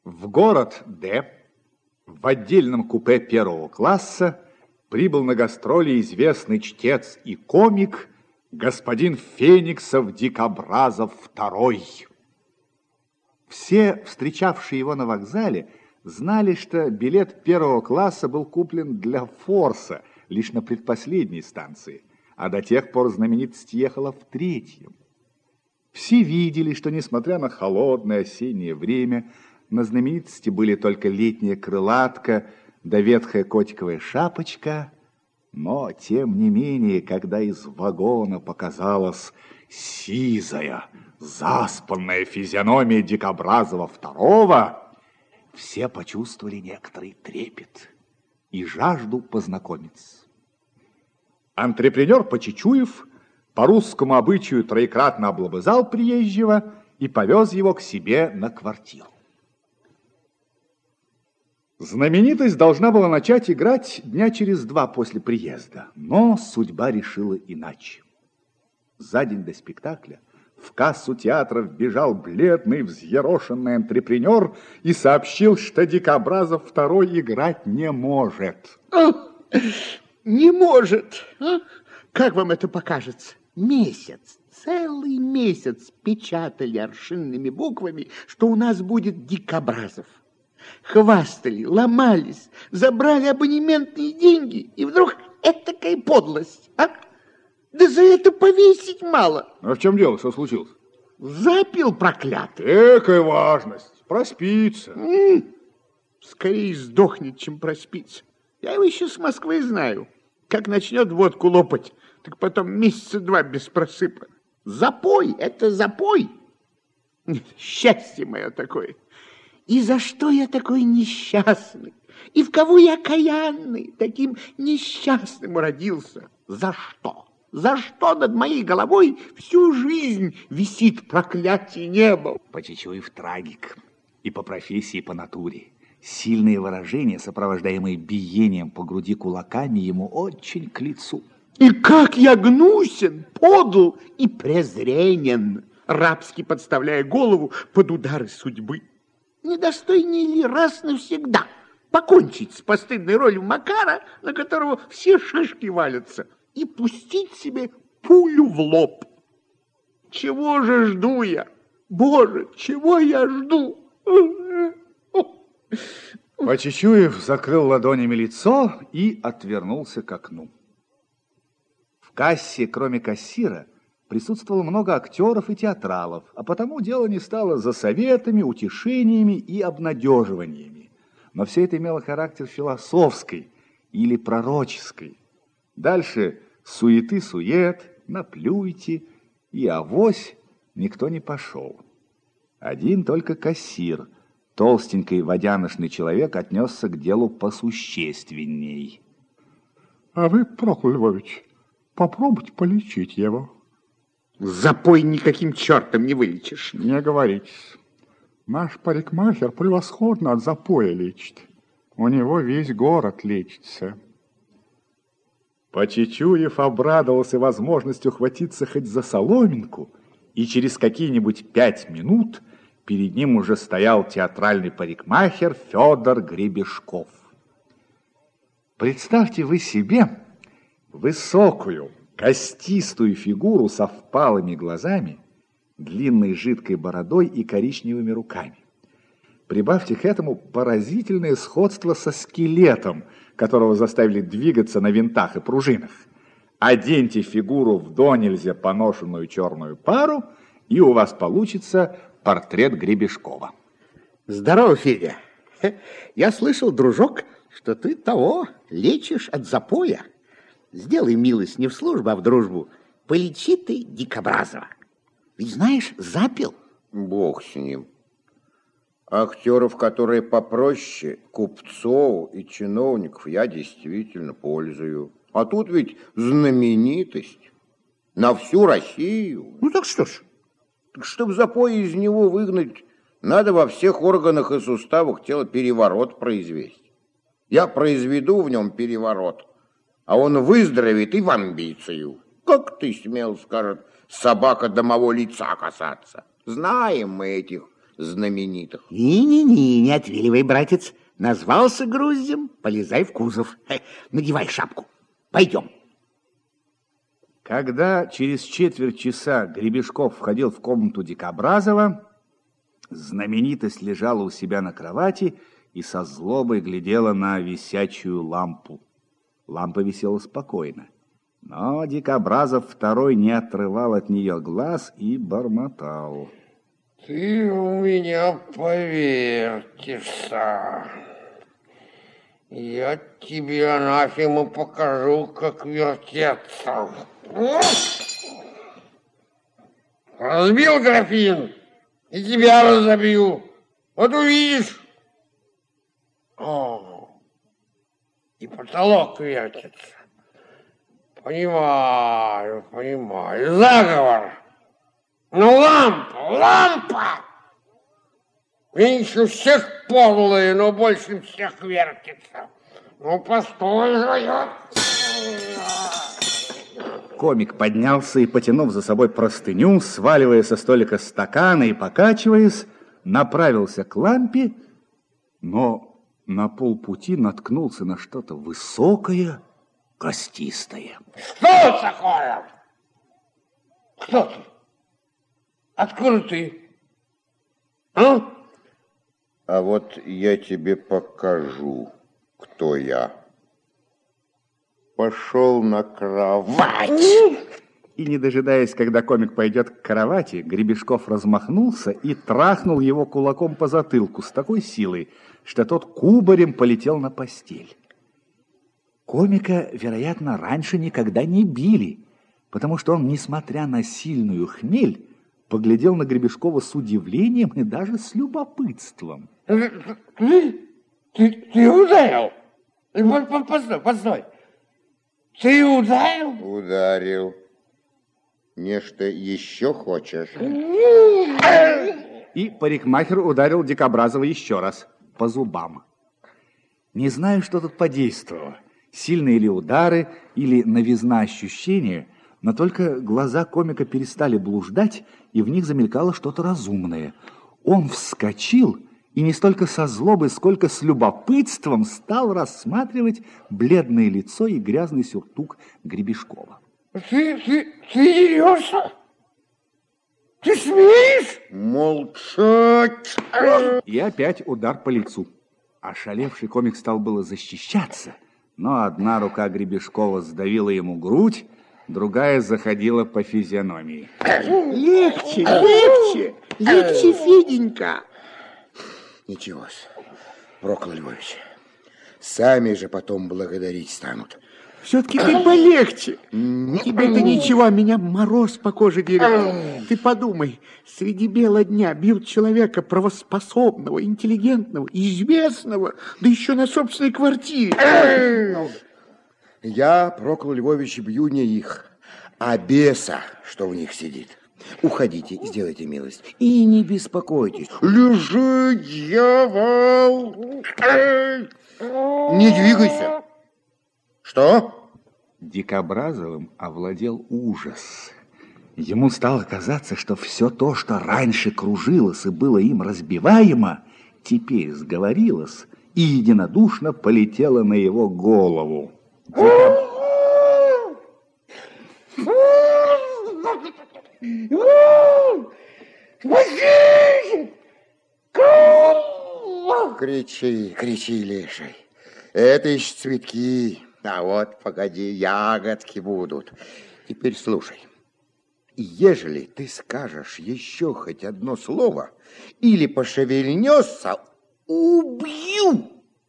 В город Д в отдельном купе первого класса прибыл на гастроли известный чтец и комик господин Фениксов-Дикобразов II. Все, встречавшие его на вокзале, знали, что билет первого класса был куплен для форса лишь на предпоследней станции, а до тех пор знаменитость ехала в третьем. Все видели, что, несмотря на холодное осеннее время, на знаменитости были только летняя крылатка да ветхая котиковая шапочка, но, тем не менее, когда из вагона показалась сизая, заспанная физиономия Дикобразова II, все почувствовали некоторый трепет и жажду познакомиться. Антрепренер Почечуев по русскому обычаю троекратно облобызал приезжего и повез его к себе на квартиру. Знаменитость должна была начать играть дня через 2 после приезда, но судьба решила иначе. За день до спектакля в кассу театра вбежал бледный, взъерошенный антрепренер и сообщил, что Дикобразов II играть не может. Не может? А? Как вам это покажется? Месяц, целый месяц печатали аршинными буквами, что у нас будет Дикобразов. Хвастали, ломались, забрали абонементные деньги, и вдруг этакая подлость, а? Да за это повесить мало. А в чем дело? Что случилось? Запил проклятый. Экая важность. Проспится. Скорее сдохнет, чем проспится. Я его еще с Москвы знаю. Как начнет водку лопать, так потом месяца 2 без просыпа. Запой, это запой. Счастье мое такое. И за что я такой несчастный? И в кого я окаянный, таким несчастным родился? За что? За что над моей головой всю жизнь висит проклятие неба? Почечуев трагик. И по профессии, и по натуре. Сильные выражения, сопровождаемые биением по груди кулаками, ему очень к лицу. И как я гнусен, подл и презренен, рабски подставляя голову под удары судьбы. Недостойнее ли раз навсегда покончить с постыдной ролью Макара, на которого все шишки валятся, и пустить себе пулю в лоб? Чего же жду я? Боже, чего я жду? Почечуев закрыл ладонями лицо и отвернулся к окну. В кассе, кроме кассира, присутствовало много актеров и театралов, а потому дело не стало за советами, утешениями и обнадеживаниями. Но все это имело характер философской или пророческой. Дальше суеты-сует, наплюйте, и авось никто не пошел. Один только кассир, толстенький водяношный человек, отнесся к делу посущественней. А вы, Прокол Львович, попробуйте полечить его. Запой никаким чертом не вылечишь. Не говоритесь. Наш парикмахер превосходно от запоя лечит. У него весь город лечится. Почечуев обрадовался возможностью хватиться хоть за соломинку, и через какие-нибудь 5 минут перед ним уже стоял театральный парикмахер Федор Гребешков. Представьте вы себе высокую, костистую фигуру со впалыми глазами, длинной жидкой бородой и коричневыми руками. Прибавьте к этому поразительное сходство со скелетом, которого заставили двигаться на винтах и пружинах. Оденьте фигуру в донельзя поношенную черную пару, и у вас получится портрет Гребешкова. Здорово, Федя. Я слышал, дружок, что ты того лечишь от запоя. Сделай милость не в службу, а в дружбу. Полечи ты Дикобразова. Ведь знаешь, запил. Бог с ним. Актеров, которые попроще, купцов и чиновников, я действительно пользую. А тут ведь знаменитость на всю Россию. Ну так что ж? Так чтобы запой из него выгнать, надо во всех органах и суставах тела переворот произвести. Я произведу в нем переворот, а он выздоровеет и в амбицию. Как ты смел, скажет, собака домового лица касаться? Знаем мы этих знаменитых. Не отвиливай, братец. Назвался груздем, полезай в кузов. Надевай шапку. Пойдем. Когда через четверть часа Гребешков входил в комнату Дикобразова, знаменитость лежала у себя на кровати и со злобой глядела на висячую лампу. Лампа висела спокойно, но Дикобразов второй не отрывал от нее глаз и бормотал. Ты у меня повертишься. Я тебе, анафема, покажу, как вертеться. Разбил графин, и тебя разобью. Вот увидишь. О, и потолок вертится. Понимаю. Заговор. Ну, лампа! Меньше всех подлая, но больше всех вертится. Ну, постой же я. Комик поднялся и, потянув за собой простыню, сваливая со столика стаканы и покачиваясь, направился к лампе, но на полпути наткнулся на что-то высокое, костистое. Что такое? Кто ты? Откуда ты? А? А вот я тебе покажу, кто я. Пошел на кровать. И, не дожидаясь, когда комик пойдет к кровати, Гребешков размахнулся и трахнул его кулаком по затылку с такой силой, что тот кубарем полетел на постель. Комика, вероятно, раньше никогда не били, потому что он, несмотря на сильную хмель, поглядел на Гребешкова с удивлением и даже с любопытством. Ты ударил? Постой. Ты ударил? Ударил. Нечто еще хочешь? И парикмахер ударил Дикобразова еще раз по зубам. Не знаю, что тут подействовало. Сильные ли удары или новизна ощущения, но только глаза комика перестали блуждать, и в них замелькало что-то разумное. Он вскочил и не столько со злобой, сколько с любопытством стал рассматривать бледное лицо и грязный сюртук Гребешкова. Ты дерешься? Ты смеешь? Молчать! И опять удар по лицу. Ошалевший комик стал было защищаться, но одна рука Гребешкова сдавила ему грудь, другая заходила по физиономии. Легче, Феденька. Ничего-с, Прокол Львович, сами же потом благодарить станут. Все-таки ты полегче. Тебе-то ничего, а меня мороз по коже берет. Ты подумай, среди бела дня бил человека правоспособного, интеллигентного, известного, да еще на собственной квартире. Я, Прокол Львович, бью не их, а беса, что в них сидит. Уходите, сделайте милость. И не беспокойтесь. Лежи, дьявол! Не двигайся. Что? Дикобразовым овладел ужас. Ему стало казаться, что все то, что раньше кружилось и было им разбиваемо, теперь сговорилось и единодушно полетело на его голову. Кричи, леший. Это еще цветки. А вот, погоди, ягодки будут. Теперь слушай. Ежели ты скажешь еще хоть одно слово или пошевельнешься, убью.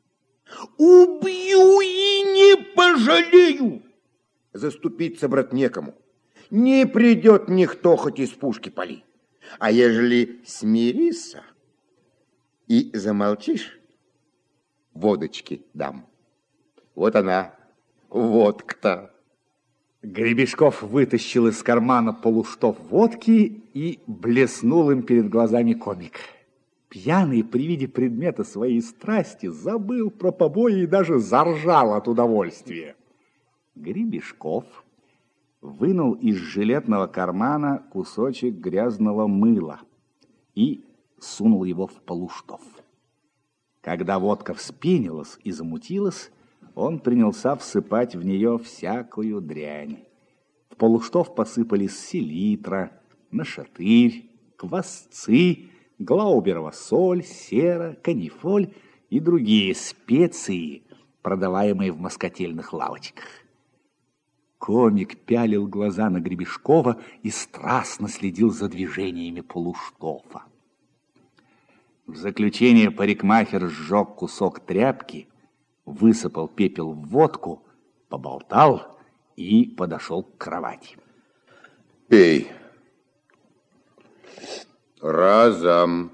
Убью и не пожалею. Заступиться, брат, некому. Не придет никто, хоть из пушки пали. А ежели смиришься и замолчишь, водочки дам. Вот она, водка-то. Гребешков вытащил из кармана полуштов водки и блеснул им перед глазами комик. Пьяный при виде предмета своей страсти забыл про побои и даже заржал от удовольствия. Гребешков вынул из жилетного кармана кусочек грязного мыла и сунул его в полуштов. Когда водка вспенилась и замутилась, он принялся всыпать в нее всякую дрянь. В полуштов посыпались селитра, нашатырь, квасцы, глауберова соль, сера, канифоль и другие специи, продаваемые в москотельных лавочках. Комик пялил глаза на Гребешкова и страстно следил за движениями полуштофа. В заключение парикмахер сжег кусок тряпки, высыпал пепел в водку, поболтал и подошел к кровати. Пей. Разом.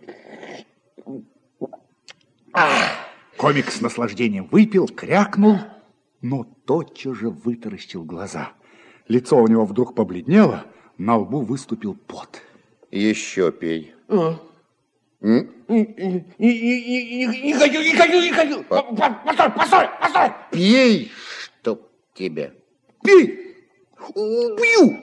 Комик с наслаждением выпил, крякнул, но тотчас же вытаращил глаза. Лицо у него вдруг побледнело, на лбу выступил пот. Еще пей. Не хочу. Постой. Пей, чтоб тебя. Пей! Убью!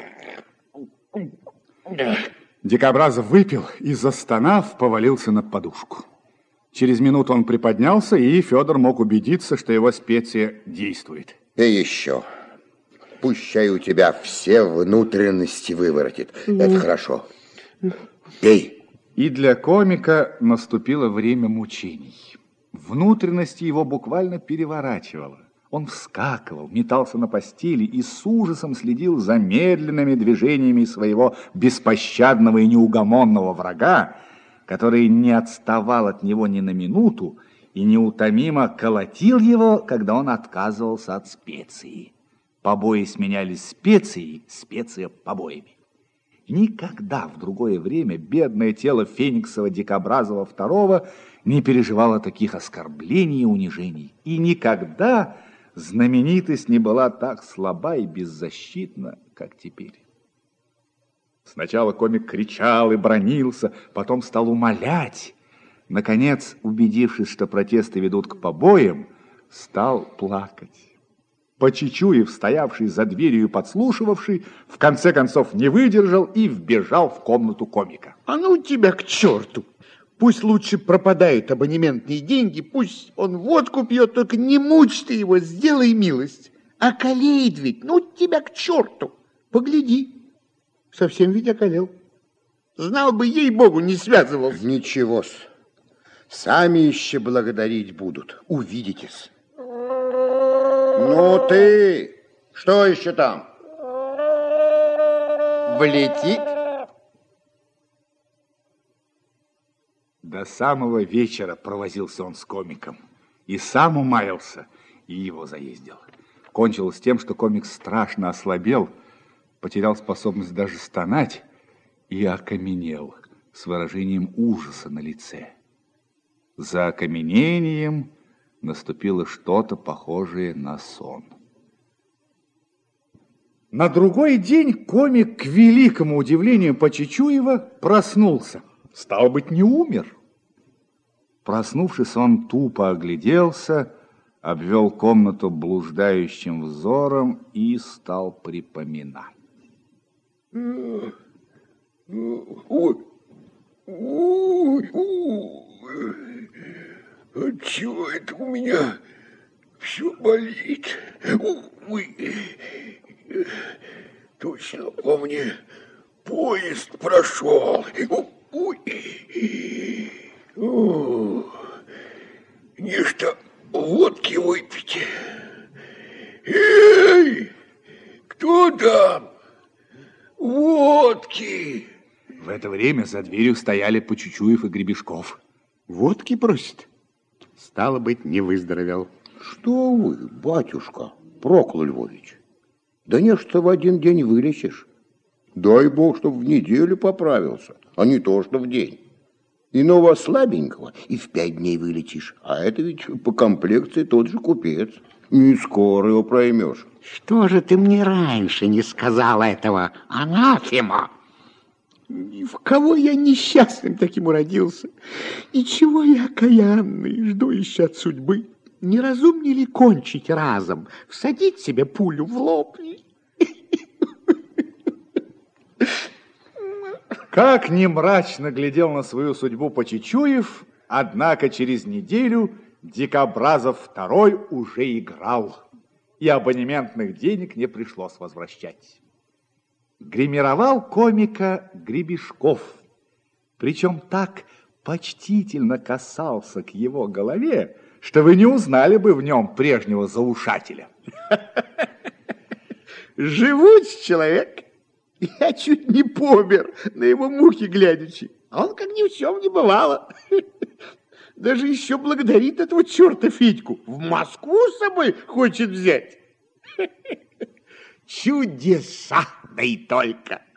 Дикобразов выпил и, застонав, повалился на подушку. Через минуту он приподнялся, и Федор мог убедиться, что его специя действует. Пей еще. Пущай у тебя все внутренности выворотит. Это хорошо. Пей. И для комика наступило время мучений. Внутренности его буквально переворачивало. Он вскакивал, метался на постели и с ужасом следил за медленными движениями своего беспощадного и неугомонного врага, который не отставал от него ни на минуту и неутомимо колотил его, когда он отказывался от специи. Побои сменялись специей, специя побоями. Никогда в другое время бедное тело Фениксова-Дикобразова II не переживало таких оскорблений и унижений. И никогда знаменитость не была так слаба и беззащитна, как теперь. Сначала комик кричал и бранился, потом стал умолять. Наконец, убедившись, что протесты ведут к побоям, стал плакать. Почичуев, стоявший за дверью и подслушивавший, в конце концов не выдержал и вбежал в комнату комика. А ну тебя к черту! Пусть лучше пропадают абонементные деньги, пусть он водку пьет, только не мучь ты его, сделай милость. Околеет ведь, ну тебя к черту! Погляди, совсем ведь околел. Знал бы, ей-богу, не связывался. Ничего-с. Сами еще благодарить будут. Увидитесь. Ну ты, что еще там? Влетит? До самого вечера провозился он с комиком. И сам умаялся, и его заездил. Кончилось тем, что комик страшно ослабел, потерял способность даже стонать и окаменел с выражением ужаса на лице. За окаменением наступило что-то похожее на сон. На другой день комик, к великому удивлению Почичуева, проснулся. Стало быть, не умер. Проснувшись, он тупо огляделся, обвел комнату блуждающим взором и стал припоминать. Отчего это у меня все болит? Ой. Точно помню, поезд прошел. Ой. Нечто водки выпить. Эй, кто там? Водки. В это время за дверью стояли Почичуев и Гребешков. Водки просит. Стало быть, не выздоровел. Что вы, батюшка, Прокол Львович? Да не, что в один день вылечишь. Дай бог, чтоб в неделю поправился, а не то, что в день. Иного слабенького и в 5 дней вылечишь. А это ведь по комплекции тот же купец. Не скоро его проймешь. Что же ты мне раньше не сказал этого, анафема? И в кого я несчастным таким уродился? И чего я окаянный, жду еще от судьбы? Не разумнее ли кончить разом, всадить себе пулю в лоб? Как ни мрачно глядел на свою судьбу Почечуев, однако через неделю Дикобразов II уже играл, и абонементных денег не пришлось возвращать. Гримировал комика Гребешков, причем так почтительно касался к его голове, что вы не узнали бы в нем прежнего заушателя. Живучий человек. Я чуть не помер на его муки глядячи. А он как ни в чем не бывало. Даже еще благодарит этого черта Федьку. В Москву с собой хочет взять. Чудеса, да и только.